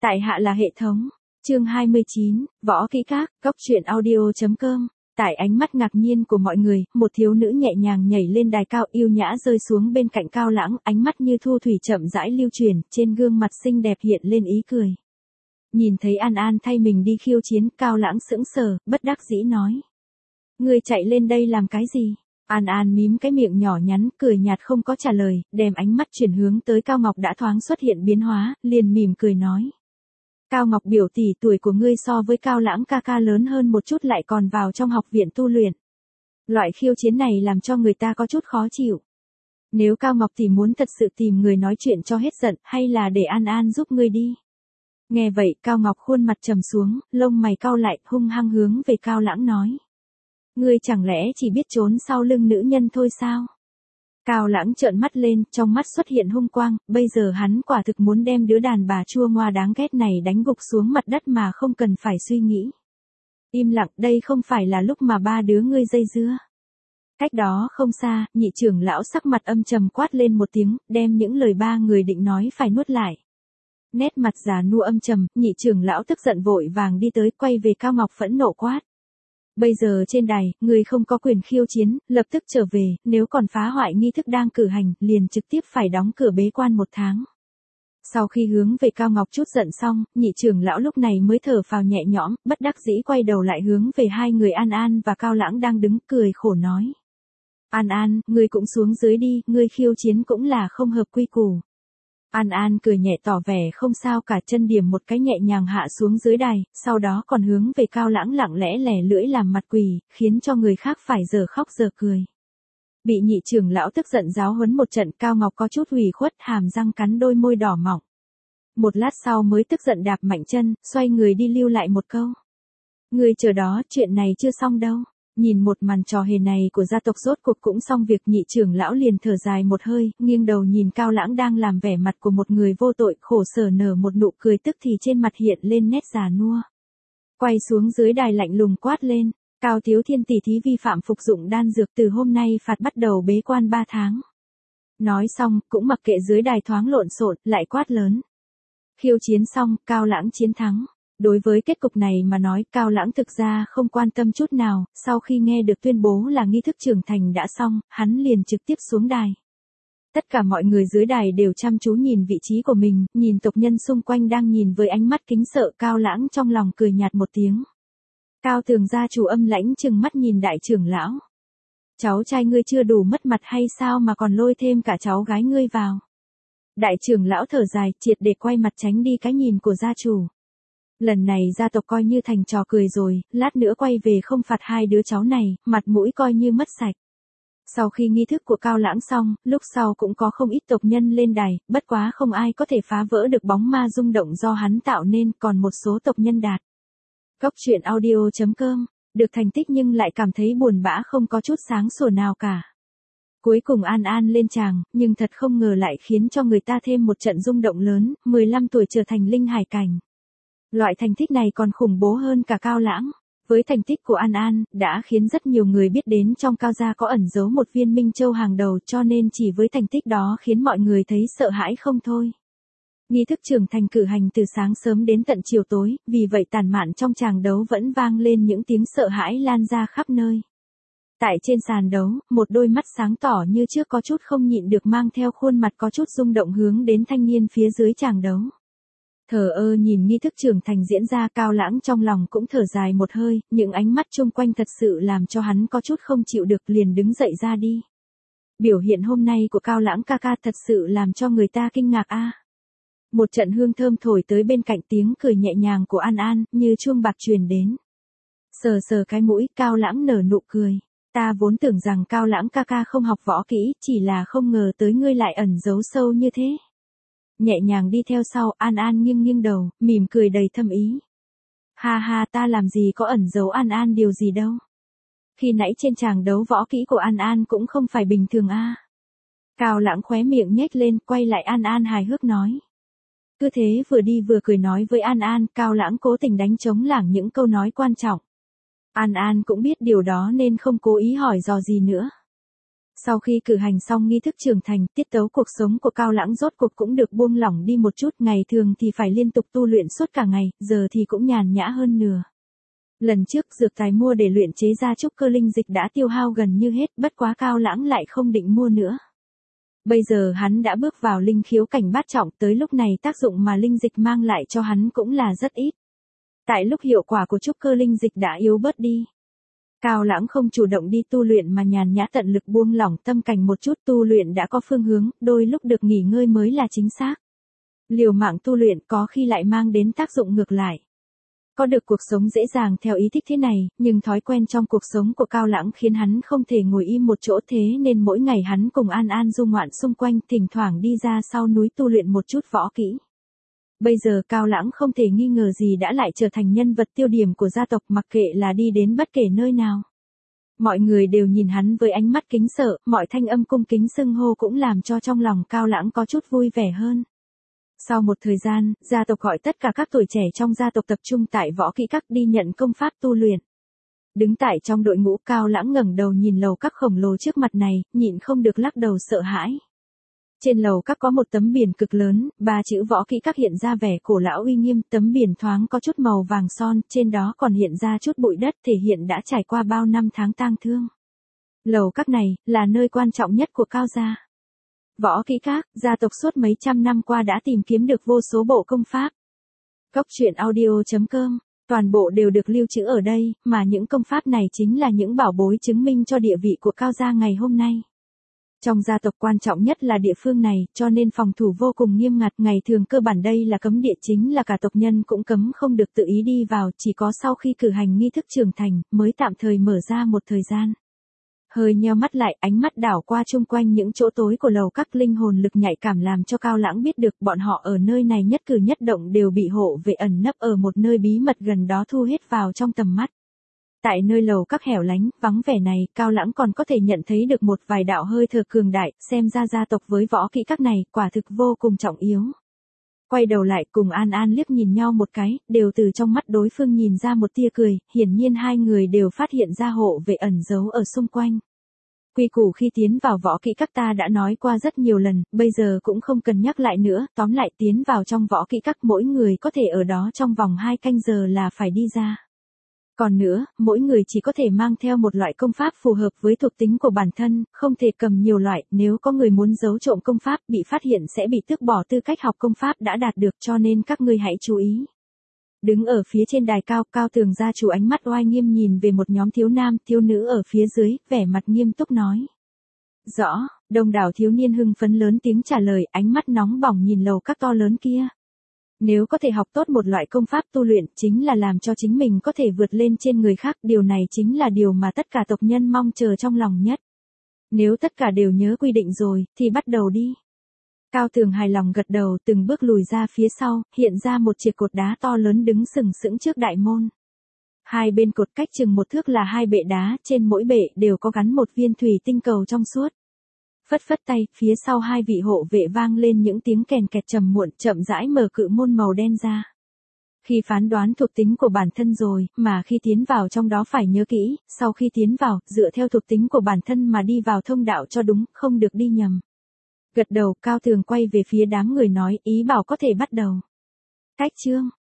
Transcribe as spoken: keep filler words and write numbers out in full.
Tại hạ là hệ thống. Chương hai mươi chín, Võ Kỹ Các, Cốc truyện audio.com. Tại ánh mắt ngạc nhiên của mọi người, một thiếu nữ nhẹ nhàng nhảy lên đài cao yêu nhã rơi xuống bên cạnh Cao Lãng, ánh mắt như thu thủy chậm rãi lưu truyền, trên gương mặt xinh đẹp hiện lên ý cười. Nhìn thấy An An thay mình đi khiêu chiến, Cao Lãng sững sờ, bất đắc dĩ nói. Ngươi chạy lên đây làm cái gì? An An mím cái miệng nhỏ nhắn, cười nhạt không có trả lời, đem ánh mắt chuyển hướng tới Cao Ngọc đã thoáng xuất hiện biến hóa, liền mỉm cười nói. Cao Ngọc biểu tỷ, tuổi của ngươi so với Cao Lãng ca ca lớn hơn một chút lại còn vào trong học viện tu luyện. Loại khiêu chiến này làm cho người ta có chút khó chịu. Nếu Cao Ngọc tỷ muốn thật sự tìm người nói chuyện cho hết giận, hay là để An An giúp ngươi đi. Nghe vậy, Cao Ngọc khuôn mặt trầm xuống, lông mày cau lại, hung hăng hướng về Cao Lãng nói. Ngươi chẳng lẽ chỉ biết trốn sau lưng nữ nhân thôi sao? Cao Lãng trợn mắt lên, trong mắt xuất hiện hung quang, bây giờ hắn quả thực muốn đem đứa đàn bà chua ngoa đáng ghét này đánh gục xuống mặt đất mà không cần phải suy nghĩ. Im lặng, đây không phải là lúc mà ba đứa ngươi dây dưa. Cách đó không xa, nhị trưởng lão sắc mặt âm trầm quát lên một tiếng, đem những lời ba người định nói phải nuốt lại. Nét mặt già nua âm trầm, nhị trưởng lão tức giận vội vàng đi tới, quay về Cao Ngọc phẫn nộ quát. Bây giờ trên đài, người không có quyền khiêu chiến, lập tức trở về, nếu còn phá hoại nghi thức đang cử hành, liền trực tiếp phải đóng cửa bế quan một tháng. Sau khi hướng về Cao Ngọc chút giận xong, nhị trưởng lão lúc này mới thở phào nhẹ nhõm, bất đắc dĩ quay đầu lại hướng về hai người An An và Cao Lãng đang đứng cười khổ nói. An An, ngươi cũng xuống dưới đi, ngươi khiêu chiến cũng là không hợp quy củ. An An cười nhẹ tỏ vẻ không sao cả, chân điểm một cái nhẹ nhàng hạ xuống dưới đài, sau đó còn hướng về Cao Lãng lặng lẽ lẻ lưỡi làm mặt quỷ, khiến cho người khác phải giờ khóc giờ cười. Bị nhị trưởng lão tức giận giáo huấn một trận, Cao Ngọc có chút ủy khuất, hàm răng cắn đôi môi đỏ mọng. Một lát sau mới tức giận đạp mạnh chân, xoay người đi lưu lại một câu. Người chờ đó, chuyện này chưa xong đâu. Nhìn một màn trò hề này của gia tộc rốt cuộc cũng xong việc, nhị trưởng lão liền thở dài một hơi, nghiêng đầu nhìn Cao Lãng đang làm vẻ mặt của một người vô tội, khổ sở nở một nụ cười, tức thì trên mặt hiện lên nét già nua. Quay xuống dưới đài lạnh lùng quát lên, Cao Thiếu Thiên tỷ thí vi phạm phục dụng đan dược, từ hôm nay phạt bắt đầu bế quan ba tháng. Nói xong, cũng mặc kệ dưới đài thoáng lộn xộn, lại quát lớn. Khiêu chiến xong, Cao Lãng chiến thắng. Đối với kết cục này mà nói, Cao Lãng thực ra không quan tâm chút nào, sau khi nghe được tuyên bố là nghi thức trưởng thành đã xong, hắn liền trực tiếp xuống đài. Tất cả mọi người dưới đài đều chăm chú nhìn vị trí của mình, nhìn tộc nhân xung quanh đang nhìn với ánh mắt kính sợ, Cao Lãng trong lòng cười nhạt một tiếng. Cao Tường gia chủ âm lãnh trừng mắt nhìn đại trưởng lão. Cháu trai ngươi chưa đủ mất mặt hay sao mà còn lôi thêm cả cháu gái ngươi vào. Đại trưởng lão thở dài, triệt để quay mặt tránh đi cái nhìn của gia chủ. Lần này gia tộc coi như thành trò cười rồi, lát nữa quay về không phạt hai đứa cháu này, mặt mũi coi như mất sạch. Sau khi nghi thức của Cao Lãng xong, lúc sau cũng có không ít tộc nhân lên đài, bất quá không ai có thể phá vỡ được bóng ma rung động do hắn tạo nên, còn một số tộc nhân đạt. Cốc truyện audio.com, được thành tích nhưng lại cảm thấy buồn bã không có chút sáng sủa nào cả. Cuối cùng An An lên tràng, nhưng thật không ngờ lại khiến cho người ta thêm một trận rung động lớn, mười lăm tuổi trở thành linh hải cảnh. Loại thành tích này còn khủng bố hơn cả Cao Lãng. Với thành tích của An An, đã khiến rất nhiều người biết đến trong Cao gia có ẩn giấu một viên minh châu hàng đầu, cho nên chỉ với thành tích đó khiến mọi người thấy sợ hãi không thôi. Nghi thức trưởng thành cử hành từ sáng sớm đến tận chiều tối, vì vậy tản mạn trong tràng đấu vẫn vang lên những tiếng sợ hãi lan ra khắp nơi. Tại trên sàn đấu, một đôi mắt sáng tỏ như trước có chút không nhịn được mang theo khuôn mặt có chút rung động hướng đến thanh niên phía dưới tràng đấu. Thờ ơ nhìn nghi thức trưởng thành diễn ra, Cao Lãng trong lòng cũng thở dài một hơi, những ánh mắt chung quanh thật sự làm cho hắn có chút không chịu được, liền đứng dậy ra đi. Biểu hiện hôm nay của Cao Lãng ca ca thật sự làm cho người ta kinh ngạc a. Một trận hương thơm thổi tới bên cạnh, tiếng cười nhẹ nhàng của An An như chuông bạc truyền đến. Sờ sờ cái mũi, Cao Lãng nở nụ cười. Ta vốn tưởng rằng Cao Lãng ca ca không học võ kỹ, chỉ là không ngờ tới ngươi lại ẩn giấu sâu như thế. Nhẹ nhàng đi theo sau, An An nghiêng nghiêng đầu, mỉm cười đầy thâm ý. Ha ha, ta làm gì có ẩn giấu An An điều gì đâu. Khi nãy trên tràng đấu võ kỹ của An An cũng không phải bình thường a. À. Cao Lãng khóe miệng nhếch lên, quay lại An An hài hước nói. Cứ thế vừa đi vừa cười nói với An An, Cao Lãng cố tình đánh trống lảng những câu nói quan trọng. An An cũng biết điều đó nên không cố ý hỏi dò gì nữa. Sau khi cử hành xong nghi thức trưởng thành, tiết tấu cuộc sống của Cao Lãng rốt cuộc cũng được buông lỏng đi một chút, ngày thường thì phải liên tục tu luyện suốt cả ngày, giờ thì cũng nhàn nhã hơn nửa. Lần trước dược tài mua để luyện chế ra trúc cơ linh dịch đã tiêu hao gần như hết, bất quá Cao Lãng lại không định mua nữa. Bây giờ hắn đã bước vào linh khiếu cảnh bát trọng, tới lúc này tác dụng mà linh dịch mang lại cho hắn cũng là rất ít. Tại lúc hiệu quả của trúc cơ linh dịch đã yếu bớt đi, Cao Lãng không chủ động đi tu luyện mà nhàn nhã tận lực buông lỏng tâm cảnh một chút, tu luyện đã có phương hướng, đôi lúc được nghỉ ngơi mới là chính xác. Liều mạng tu luyện có khi lại mang đến tác dụng ngược lại. Có được cuộc sống dễ dàng theo ý thích thế này, nhưng thói quen trong cuộc sống của Cao Lãng khiến hắn không thể ngồi im một chỗ, thế nên mỗi ngày hắn cùng An An du ngoạn xung quanh, thỉnh thoảng đi ra sau núi tu luyện một chút võ kỹ. Bây giờ Cao Lãng không thể nghi ngờ gì đã lại trở thành nhân vật tiêu điểm của gia tộc, mặc kệ là đi đến bất kể nơi nào. Mọi người đều nhìn hắn với ánh mắt kính sợ, mọi thanh âm cung kính xưng hô cũng làm cho trong lòng Cao Lãng có chút vui vẻ hơn. Sau một thời gian, gia tộc gọi tất cả các tuổi trẻ trong gia tộc tập trung tại võ kỹ các đi nhận công pháp tu luyện. Đứng tại trong đội ngũ, Cao Lãng ngẩng đầu nhìn lầu các khổng lồ trước mặt này, nhịn không được lắc đầu sợ hãi. Trên lầu các có một tấm biển cực lớn, ba chữ võ kỹ các hiện ra vẻ cổ lão uy nghiêm, tấm biển thoáng có chút màu vàng son, trên đó còn hiện ra chút bụi đất thể hiện đã trải qua bao năm tháng tang thương. Lầu các này, là nơi quan trọng nhất của Cao gia. Võ kỹ các, gia tộc suốt mấy trăm năm qua đã tìm kiếm được vô số bộ công pháp. Cốc truyện audio chấm com, toàn bộ đều được lưu trữ ở đây, mà những công pháp này chính là những bảo bối chứng minh cho địa vị của Cao gia ngày hôm nay. Trong gia tộc quan trọng nhất là địa phương này, cho nên phòng thủ vô cùng nghiêm ngặt, ngày thường cơ bản đây là cấm địa, chính là cả tộc nhân cũng cấm không được tự ý đi vào, chỉ có sau khi cử hành nghi thức trưởng thành, mới tạm thời mở ra một thời gian. Hơi nheo mắt lại, ánh mắt đảo qua chung quanh những chỗ tối của lầu các, linh hồn lực nhạy cảm làm cho Cao Lãng biết được bọn họ ở nơi này nhất cử nhất động đều bị hộ vệ ẩn nấp ở một nơi bí mật gần đó thu hết vào trong tầm mắt. Tại nơi lầu các hẻo lánh, vắng vẻ này, Cao Lãng còn có thể nhận thấy được một vài đạo hơi thở cường đại, xem ra gia tộc với võ kỹ các này, quả thực vô cùng trọng yếu. Quay đầu lại cùng An An liếc nhìn nhau một cái, đều từ trong mắt đối phương nhìn ra một tia cười, hiển nhiên hai người đều phát hiện ra hộ vệ ẩn giấu ở xung quanh. Quy củ khi tiến vào võ kỹ các ta đã nói qua rất nhiều lần, bây giờ cũng không cần nhắc lại nữa, tóm lại tiến vào trong võ kỹ các mỗi người có thể ở đó trong vòng hai canh giờ là phải đi ra. Còn nữa, mỗi người chỉ có thể mang theo một loại công pháp phù hợp với thuộc tính của bản thân, không thể cầm nhiều loại, nếu có người muốn giấu trộm công pháp bị phát hiện sẽ bị tước bỏ tư cách học công pháp đã đạt được, cho nên các ngươi hãy chú ý. Đứng ở phía trên đài cao, Cao Tường gia chủ ánh mắt oai nghiêm nhìn về một nhóm thiếu nam, thiếu nữ ở phía dưới, vẻ mặt nghiêm túc nói. Rõ, đông đảo thiếu niên hưng phấn lớn tiếng trả lời, ánh mắt nóng bỏng nhìn lầu các to lớn kia. Nếu có thể học tốt một loại công pháp tu luyện, chính là làm cho chính mình có thể vượt lên trên người khác, điều này chính là điều mà tất cả tộc nhân mong chờ trong lòng nhất. Nếu tất cả đều nhớ quy định rồi, thì bắt đầu đi. Cao Tường hài lòng gật đầu, từng bước lùi ra phía sau, hiện ra một triệt cột đá to lớn đứng sừng sững trước đại môn. Hai bên cột cách chừng một thước là hai bệ đá, trên mỗi bệ đều có gắn một viên thủy tinh cầu trong suốt. Phất phất tay, phía sau hai vị hộ vệ vang lên những tiếng kèn kẹt trầm muộn, chậm rãi mở cự môn màu đen ra. Khi phán đoán thuộc tính của bản thân rồi, mà khi tiến vào trong đó phải nhớ kỹ, sau khi tiến vào, dựa theo thuộc tính của bản thân mà đi vào thông đạo cho đúng, không được đi nhầm. Gật đầu, Cao Tường quay về phía đám người nói, ý bảo có thể bắt đầu. Cách chương.